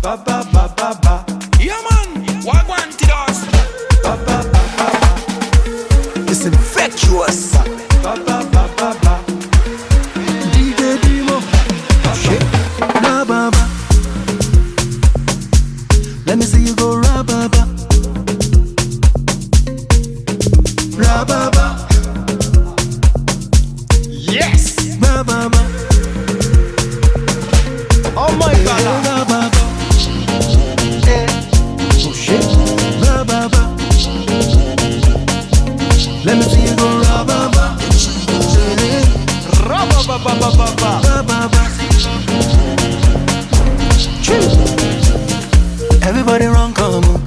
Ba ba ba ba ba. Yeah man, wagwan to us. Ba ba ba ba ba. It's infectious. Ba ba ba ba ba. DJ Dimo. Shit. Ra ba ba. Let me see you go ra ba ba. Ra ba ba. Yes. Ra ba ba. Oh my God. Ra ba ba. Oh shit. Ra ba ba. Let me see you go ra ba ba. Rabba ba ba ba ba ba. Ra ba ba. Everybody run, come on.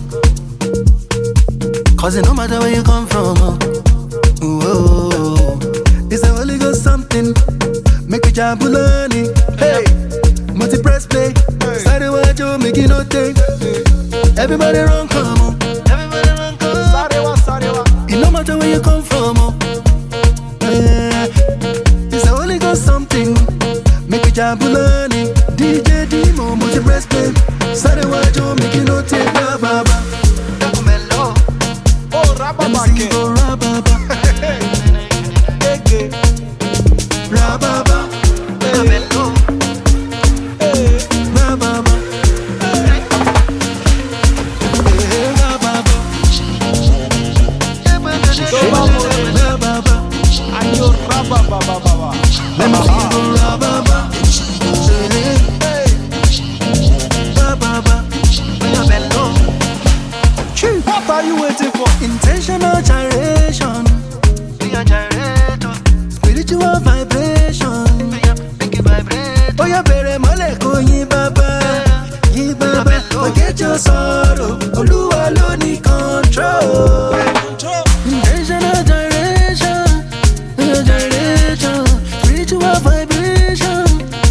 Cause it no matter where you come from. Whoa. It's a Holy Ghost something. Make a jabulani. Hey. Multi press play. Started watch you make it no take. Everybody run, come on. Everybody run, come on. Sarewa. It no matter where you come from. Yeah. It's a Holy Ghost something. Make a jabulani. DJ Dimo, multi press play. Started watch you make it no take. Ba ba ba. Oh, rabba Let me ba see you ke. go ra ba ba. Ege. Ra ba ba. Ra ba ba. Ra ba ba. So vamos. Ra ba ba. Ayo rabba ba ba ba ba. Let me see you go ra ba ba. Ra ba ba. What are you waiting for? Intentional gyration, spiritual vibration. Oh yeah, bere mole ko yin baba. Forget your sorrow. Oluwa ló ní control. Intentional gyration, spiritual vibration.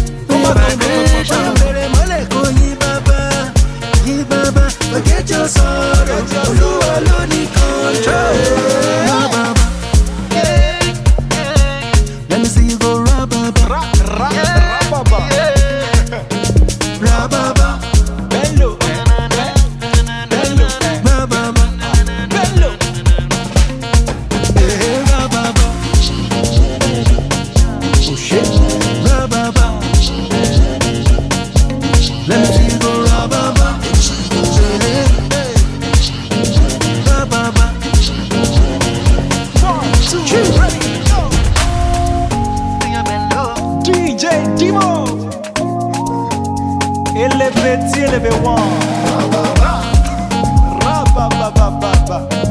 Bere mole ko yin baba. Forget your sorrow. Oluwa ló ní control. Let me see you go ra ba ba. Rabba ba. Ra ba ba. Bello. Bello. Ra ba ba. Bello. Ra ba ba. Oh shit. Ra ba ba. Let me see you go ra ba ba. Ra ba ba. 1, 2, ready, go. DJ Dimo. Eleve, eleve, one. Rabba ba ba ba ba.